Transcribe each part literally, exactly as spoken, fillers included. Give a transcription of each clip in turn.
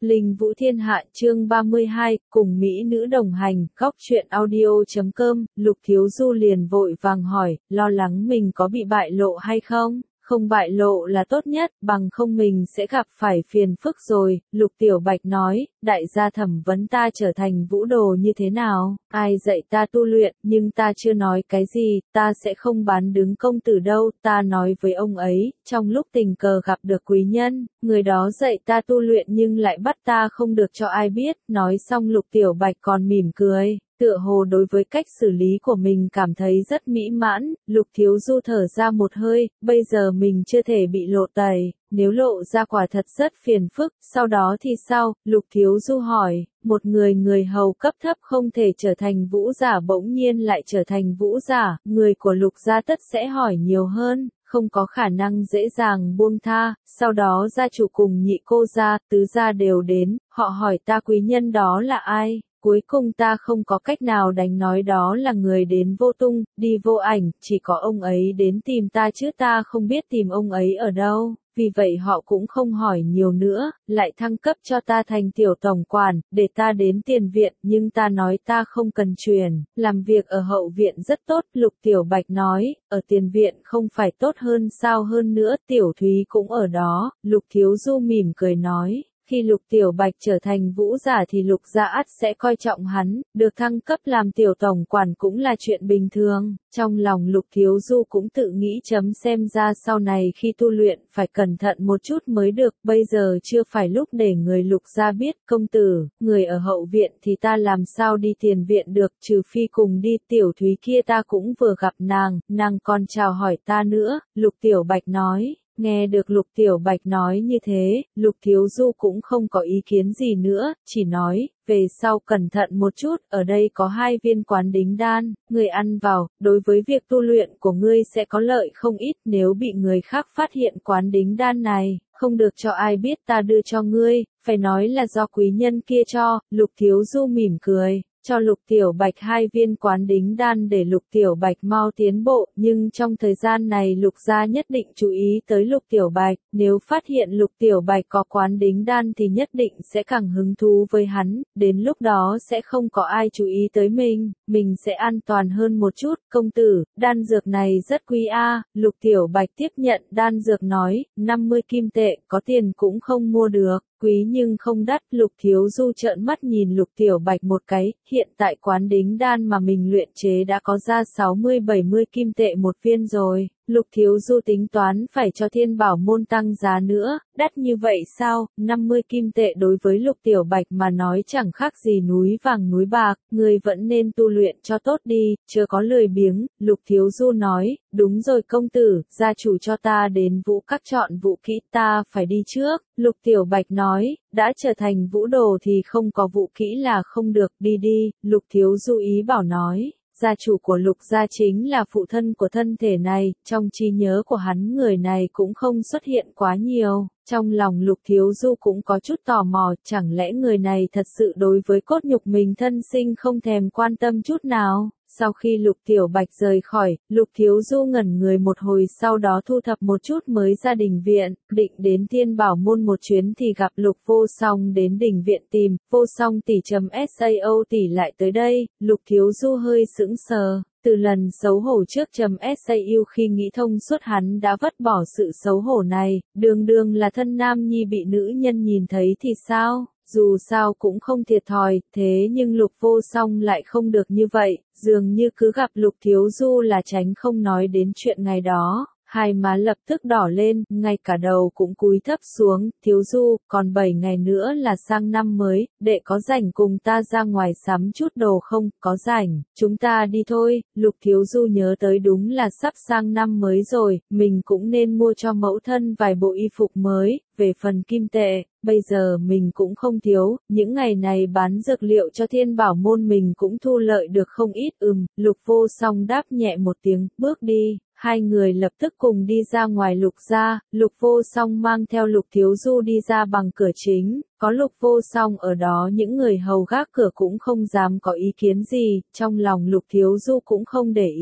Linh Vũ Thiên Hạ chương ba mươi hai, cùng Mỹ nữ đồng hành, góc truyện audio.com, Lục Thiếu Du liền vội vàng hỏi, lo lắng mình có bị bại lộ hay không? Không bại lộ là tốt nhất, bằng không mình sẽ gặp phải phiền phức rồi, Lục Tiểu Bạch nói, đại gia thẩm vấn ta trở thành vũ đồ như thế nào, ai dạy ta tu luyện, nhưng ta chưa nói cái gì, ta sẽ không bán đứng công tử đâu, ta nói với ông ấy, trong lúc tình cờ gặp được quý nhân, người đó dạy ta tu luyện nhưng lại bắt ta không được cho ai biết, nói xong Lục Tiểu Bạch còn mỉm cười. Tựa hồ đối với cách xử lý của mình cảm thấy rất mỹ mãn, Lục Thiếu Du thở ra một hơi, bây giờ mình chưa thể bị lộ tẩy, nếu lộ ra quả thật rất phiền phức, sau đó thì sao? Lục Thiếu Du hỏi, một người người hầu cấp thấp không thể trở thành vũ giả bỗng nhiên lại trở thành vũ giả, người của Lục gia tất sẽ hỏi nhiều hơn. Không có khả năng dễ dàng buông tha, sau đó gia chủ cùng nhị cô gia, tứ gia đều đến, họ hỏi ta quý nhân đó là ai? Cuối cùng ta không có cách nào đánh nói đó là người đến vô tung, đi vô ảnh, chỉ có ông ấy đến tìm ta chứ ta không biết tìm ông ấy ở đâu, vì vậy họ cũng không hỏi nhiều nữa, lại thăng cấp cho ta thành tiểu tổng quản, để ta đến tiền viện, nhưng ta nói ta không cần truyền, làm việc ở hậu viện rất tốt, Lục Tiểu Bạch nói, ở tiền viện không phải tốt hơn sao hơn nữa, Tiểu Thúy cũng ở đó, Lục Thiếu Du mỉm cười nói. Khi Lục Tiểu Bạch trở thành vũ giả thì Lục gia ắt sẽ coi trọng hắn, được thăng cấp làm tiểu tổng quản cũng là chuyện bình thường. Trong lòng Lục Thiếu Du cũng tự nghĩ chấm xem ra sau này khi tu luyện phải cẩn thận một chút mới được, bây giờ chưa phải lúc để người Lục gia biết, công tử, người ở hậu viện thì ta làm sao đi tiền viện được, trừ phi cùng đi, Tiểu Thúy kia ta cũng vừa gặp nàng, nàng còn chào hỏi ta nữa, Lục Tiểu Bạch nói. Nghe được Lục Tiểu Bạch nói như thế, Lục Thiếu Du cũng không có ý kiến gì nữa, chỉ nói, về sau cẩn thận một chút, ở đây có hai viên quán đính đan, người ăn vào, đối với việc tu luyện của ngươi sẽ có lợi không ít, nếu bị người khác phát hiện quán đính đan này, không được cho ai biết ta đưa cho ngươi, phải nói là do quý nhân kia cho, Lục Thiếu Du mỉm cười. Cho Lục Tiểu Bạch hai viên quán đính đan để Lục Tiểu Bạch mau tiến bộ, nhưng trong thời gian này Lục gia nhất định chú ý tới Lục Tiểu Bạch, nếu phát hiện Lục Tiểu Bạch có quán đính đan thì nhất định sẽ càng hứng thú với hắn, đến lúc đó sẽ không có ai chú ý tới mình, mình sẽ an toàn hơn một chút, công tử, đan dược này rất quý a, Lục Tiểu Bạch tiếp nhận đan dược nói, năm mươi kim tệ, có tiền cũng không mua được. Quý nhưng không đắt, Lục Thiếu Du trợn mắt nhìn Lục Tiểu Bạch một cái, hiện tại quán đính đan mà mình luyện chế đã có ra sáu mươi bảy mươi kim tệ một viên rồi, Lục Thiếu Du tính toán phải cho Thiên Bảo môn tăng giá nữa, đắt như vậy sao, năm mươi kim tệ đối với Lục Tiểu Bạch mà nói chẳng khác gì núi vàng núi bạc, người vẫn nên tu luyện cho tốt đi, chưa có lười biếng, Lục Thiếu Du nói, đúng rồi công tử, gia chủ cho ta đến vũ các chọn vũ kỹ ta phải đi trước, Lục Tiểu Bạch nói, đã trở thành vũ đồ thì không có vũ kỹ là không được, đi đi, Lục Thiếu Du ý bảo nói. Gia chủ của Lục gia chính là phụ thân của thân thể này, trong trí nhớ của hắn người này cũng không xuất hiện quá nhiều, trong lòng Lục Thiếu Du cũng có chút tò mò, chẳng lẽ người này thật sự đối với cốt nhục mình thân sinh không thèm quan tâm chút nào. Sau khi Lục Tiểu Bạch rời khỏi, Lục Thiếu Du ngẩn người một hồi sau đó thu thập một chút mới ra đình viện, định đến Thiên Bảo môn một chuyến thì gặp Lục Vô Song đến đình viện tìm, Vô Song tỷ chấm sao tỷ lại tới đây, Lục Thiếu Du hơi sững sờ. Từ lần xấu hổ trước chấm sao khi nghĩ thông suốt hắn đã vứt bỏ sự xấu hổ này, đường đường là thân nam nhi bị nữ nhân nhìn thấy thì sao? Dù sao cũng không thiệt thòi, thế nhưng Lục Vô Song lại không được như vậy, dường như cứ gặp Lục Thiếu Du là tránh không nói đến chuyện ngày đó, hai má lập tức đỏ lên, ngay cả đầu cũng cúi thấp xuống, Thiếu Du, còn bảy ngày nữa là sang năm mới, đệ có rảnh cùng ta ra ngoài sắm chút đồ không, có rảnh, chúng ta đi thôi, Lục Thiếu Du nhớ tới đúng là sắp sang năm mới rồi, mình cũng nên mua cho mẫu thân vài bộ y phục mới, về phần kim tệ. Bây giờ mình cũng không thiếu, những ngày này bán dược liệu cho Thiên Bảo môn mình cũng thu lợi được không ít, ừm, Lục Vô Song đáp nhẹ một tiếng, bước đi. Hai người lập tức cùng đi ra ngoài Lục gia, Lục Vô Song mang theo Lục Thiếu Du đi ra bằng cửa chính, có Lục Vô Song ở đó những người hầu gác cửa cũng không dám có ý kiến gì, trong lòng Lục Thiếu Du cũng không để ý.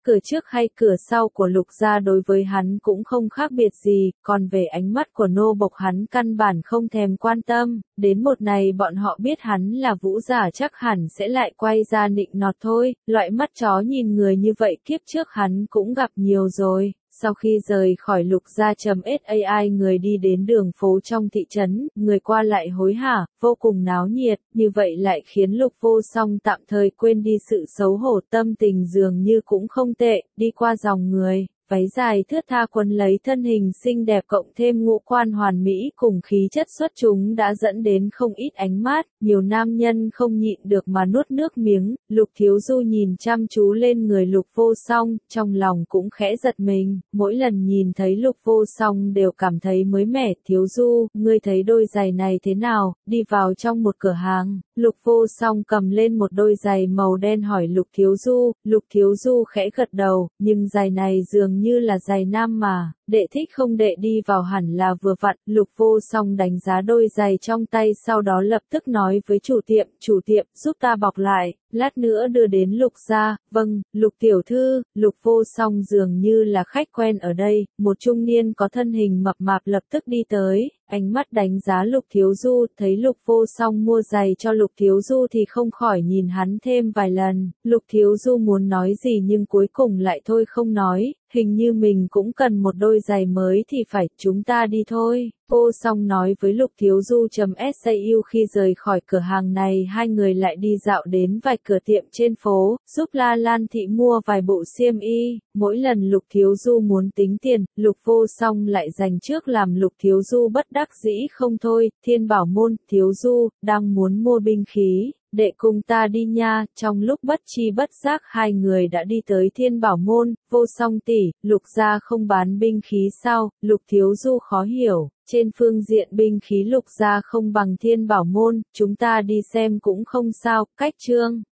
cửa trước hay cửa sau của Lục gia đối với hắn cũng không khác biệt gì, còn về ánh mắt của nô bộc hắn căn bản không thèm quan tâm, đến một ngày bọn họ biết hắn là Vũ giả chắc hẳn sẽ lại quay ra nịnh nọt thôi, loại mắt chó nhìn người như vậy kiếp trước hắn cũng gặp nhiều rồi. Sau khi rời khỏi Lục gia.ai người đi đến đường phố trong thị trấn, người qua lại hối hả, vô cùng náo nhiệt, như vậy lại khiến Lục Vô Song tạm thời quên đi sự xấu hổ, tâm tình dường như cũng không tệ, đi qua dòng người. Váy dài thướt tha quấn lấy thân hình xinh đẹp cộng thêm ngũ quan hoàn mỹ cùng khí chất xuất chúng đã dẫn đến không ít ánh mắt, nhiều nam nhân không nhịn được mà nuốt nước miếng, Lục Thiếu Du nhìn chăm chú lên người Lục Vô Song, trong lòng cũng khẽ giật mình, mỗi lần nhìn thấy Lục Vô Song đều cảm thấy mới mẻ. Thiếu Du, ngươi thấy đôi giày này thế nào? Đi vào trong một cửa hàng, Lục Vô Song cầm lên một đôi giày màu đen hỏi Lục Thiếu Du, Lục Thiếu Du khẽ gật đầu, nhưng giày này dường như là giày nam mà, đệ thích không đệ đi vào hẳn là vừa vặn. Lục Vô Song đánh giá đôi giày trong tay sau đó lập tức nói với chủ tiệm, chủ tiệm giúp ta bọc lại, lát nữa đưa đến Lục gia. Vâng, Lục tiểu thư. Lục Vô Song dường như là khách quen ở đây, một trung niên có thân hình mập mạp lập tức đi tới, ánh mắt đánh giá Lục Thiếu Du, thấy Lục Vô Song mua giày cho Lục Thiếu Du thì không khỏi nhìn hắn thêm vài lần. Lục Thiếu Du muốn nói gì nhưng cuối cùng lại thôi không nói, hình như mình cũng cần một đôi giày mới thì phải, chúng ta đi thôi. Vô Song nói với Lục Thiếu Du.sau khi rời khỏi cửa hàng này hai người lại đi dạo đến vài cửa tiệm trên phố, giúp La Lan Thị mua vài bộ xiêm y, mỗi lần Lục Thiếu Du muốn tính tiền, Lục Vô Song lại dành trước làm Lục Thiếu Du bất đắc dĩ không thôi. Thiên Bảo Môn, Thiếu Du, đang muốn mua binh khí, đệ cùng ta đi nha. Trong lúc bất chi bất giác hai người đã đi tới Thiên Bảo Môn. Vô Song tỷ, Lục gia không bán binh khí sao? Lục Thiếu Du khó hiểu, trên phương diện binh khí Lục gia không bằng Thiên Bảo Môn, chúng ta đi xem cũng không sao. Cách chương